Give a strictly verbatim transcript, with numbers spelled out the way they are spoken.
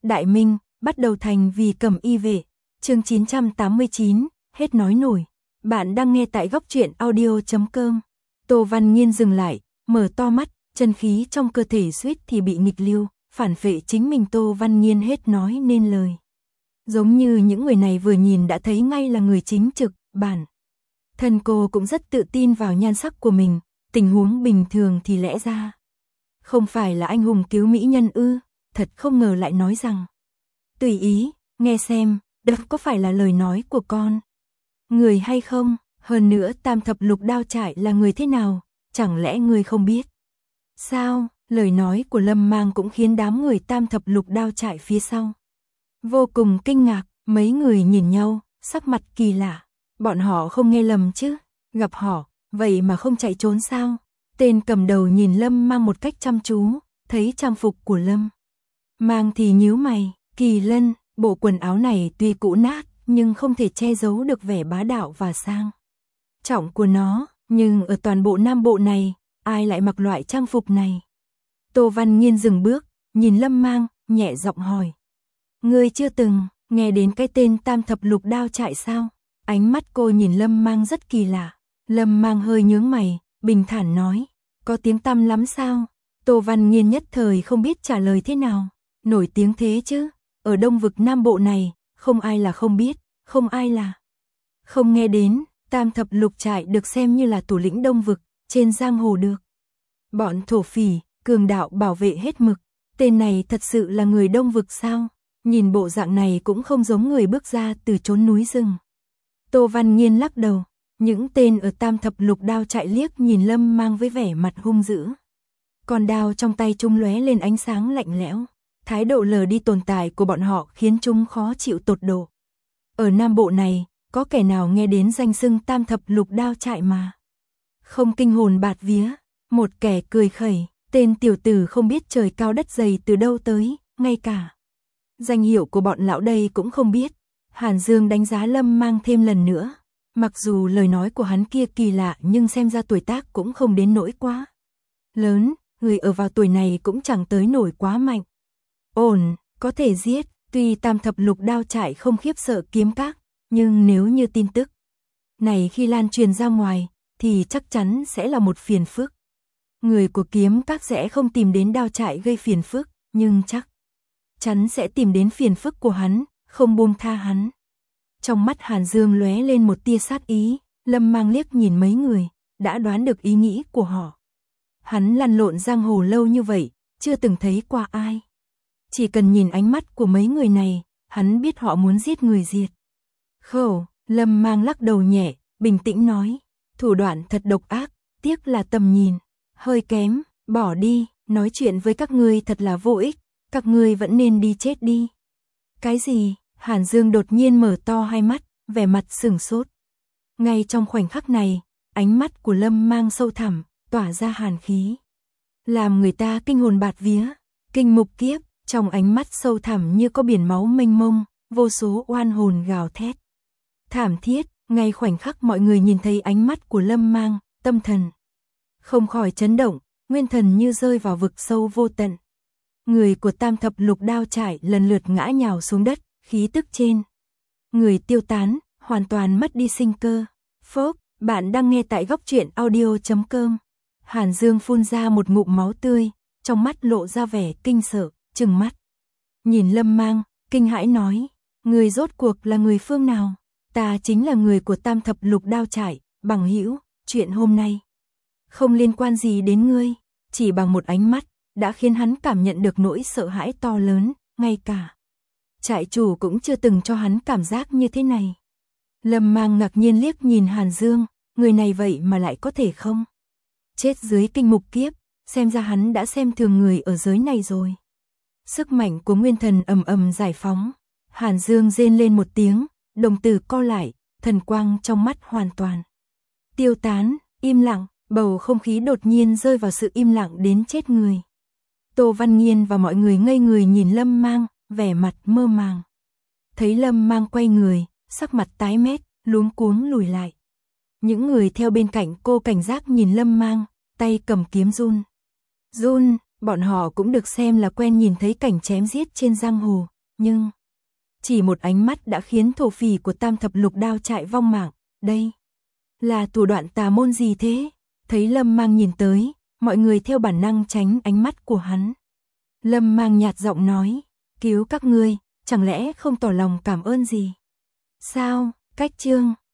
Đại Minh, bắt đầu thành vì Cẩm Y vệ. Chương chín trăm tám mươi chín, hết nói nổi. Bạn đang nghe tại góc truyện audio chấm com. Tô Văn Nghiên dừng lại, mở to mắt, chân khí trong cơ thể suýt thì bị nghịch lưu, phản phệ chính mình. Tô Văn Nghiên hết nói nên lời. Giống như những người này vừa nhìn đã thấy ngay là người chính trực, bản thân cô cũng rất tự tin vào nhan sắc của mình, tình huống bình thường thì lẽ ra không phải là anh hùng cứu mỹ nhân ư, thật không ngờ lại nói rằng tùy ý, nghe xem, đó có phải là lời nói của con người hay không, hơn nữa Tam Thập Lục Đao Trại là người thế nào, chẳng lẽ người không biết? Sao? Lời nói của Lâm Mang cũng khiến đám người Tam Thập Lục Đao Trại phía sau vô cùng kinh ngạc, mấy người nhìn nhau, sắc mặt kỳ lạ, bọn họ không nghe lầm chứ, gặp họ, vậy mà không chạy trốn sao? Tên cầm đầu nhìn Lâm Mang một cách chăm chú, thấy trang phục của Lâm Mang thì nhíu mày, Kỳ Lân, bộ quần áo này tuy cũ nát, nhưng không thể che giấu được vẻ bá đạo và sang trọng của nó, nhưng ở toàn bộ Nam Bộ này, ai lại mặc loại trang phục này? Tô Văn Nghiên dừng bước, nhìn Lâm Mang, nhẹ giọng hỏi. Ngươi chưa từng nghe đến cái tên Tam Thập Lục Đao Trại sao? Ánh mắt cô nhìn Lâm Mang rất kỳ lạ. Lâm Mang hơi nhướng mày, bình thản nói, có tiếng tăm lắm sao? Tô Văn Nghiên nhất thời không biết trả lời thế nào. Nổi tiếng thế chứ, ở Đông vực Nam Bộ này, không ai là không biết, không ai là không nghe đến. Tam Thập Lục Trại được xem như là thủ lĩnh Đông vực, trên giang hồ được bọn thổ phỉ, cường đạo bảo vệ hết mực. Tên này thật sự là người Đông vực sao? Nhìn bộ dạng này cũng không giống người bước ra từ chốn núi rừng. Tô Văn Nghiên lắc đầu, những tên ở Tam Thập Lục Đao Trại liếc nhìn Lâm Mang với vẻ mặt hung dữ. Còn đao trong tay chúng lóe lên ánh sáng lạnh lẽo. Thái độ lờ đi tồn tại của bọn họ khiến chúng khó chịu tột độ. Ở Nam Bộ này, có kẻ nào nghe đến danh xưng Tam Thập Lục Đao Trại mà không kinh hồn bạt vía? Một kẻ cười khẩy, tên tiểu tử không biết trời cao đất dày từ đâu tới, ngay cả danh hiệu của bọn lão đây cũng không biết. Hàn Dương đánh giá Lâm Mang thêm lần nữa. Mặc dù lời nói của hắn kia kỳ lạ nhưng xem ra tuổi tác cũng không đến nỗi quá lớn, người ở vào tuổi này cũng chẳng tới nổi quá mạnh. Ổn, có thể giết, tuy Tam Thập Lục Đao Trại không khiếp sợ kiếm các, nhưng nếu như tin tức này khi lan truyền ra ngoài, thì chắc chắn sẽ là một phiền phức. Người của kiếm các sẽ không tìm đến đao trại gây phiền phức, nhưng chắc chắn sẽ tìm đến phiền phức của hắn, không buông tha hắn. Trong mắt Hàn Dương lóe lên một tia sát ý, Lâm Mang liếc nhìn mấy người, đã đoán được ý nghĩ của họ. Hắn lăn lộn giang hồ lâu như vậy, chưa từng thấy qua ai. Chỉ cần nhìn ánh mắt của mấy người này, hắn biết họ muốn giết người diệt khẩu. Lâm Mang lắc đầu nhẹ, bình tĩnh nói, thủ đoạn thật độc ác, tiếc là tầm nhìn hơi kém, bỏ đi, nói chuyện với các ngươi thật là vô ích, các ngươi vẫn nên đi chết đi. Cái gì? Hàn Dương đột nhiên mở to hai mắt, vẻ mặt sửng sốt. Ngay trong khoảnh khắc này, ánh mắt của Lâm Mang sâu thẳm, tỏa ra hàn khí, làm người ta kinh hồn bạt vía. Kinh mục kiếp, trong ánh mắt sâu thẳm như có biển máu mênh mông, vô số oan hồn gào thét thảm thiết. Ngay khoảnh khắc mọi người nhìn thấy ánh mắt của Lâm Mang, tâm thần không khỏi chấn động, nguyên thần như rơi vào vực sâu vô tận. Người của Tam Thập Lục Đao Trại lần lượt ngã nhào xuống đất, khí tức trên người tiêu tán, hoàn toàn mất đi sinh cơ. Phốc, bạn đang nghe tại góc truyện audio chấm com. Hàn Dương phun ra một ngụm máu tươi, trong mắt lộ ra vẻ kinh sợ, trừng mắt nhìn Lâm Mang, kinh hãi nói, người rốt cuộc là người phương nào? Ta chính là người của Tam Thập Lục Đao Trại, bằng hữu, chuyện hôm nay không liên quan gì đến ngươi. Chỉ bằng một ánh mắt, đã khiến hắn cảm nhận được nỗi sợ hãi to lớn, ngay cả trại chủ cũng chưa từng cho hắn cảm giác như thế này. Lâm Mang ngạc nhiên liếc nhìn Hàn Dương, người này vậy mà lại có thể không chết dưới kinh mục kiếp, xem ra hắn đã xem thường người ở giới này rồi. Sức mạnh của nguyên thần ầm ầm giải phóng, Hàn Dương rên lên một tiếng, đồng tử co lại, thần quang trong mắt hoàn toàn tiêu tán, im lặng, bầu không khí đột nhiên rơi vào sự im lặng đến chết người. Tô Văn Nghiên và mọi người ngây người nhìn Lâm Mang, vẻ mặt mơ màng. Thấy Lâm Mang quay người, sắc mặt tái mét, luống cuống lùi lại. Những người theo bên cạnh cô cảnh giác nhìn Lâm Mang, tay cầm kiếm run. Run, bọn họ cũng được xem là quen nhìn thấy cảnh chém giết trên giang hồ, nhưng chỉ một ánh mắt đã khiến thổ phỉ của Tam Thập Lục Đao trại vong mạng. Đây là thủ đoạn tà môn gì thế? Thấy Lâm Mang nhìn tới, mọi người theo bản năng tránh ánh mắt của hắn. Lâm Mang nhạt giọng nói, cứu các ngươi, chẳng lẽ không tỏ lòng cảm ơn gì? Sao, cách chương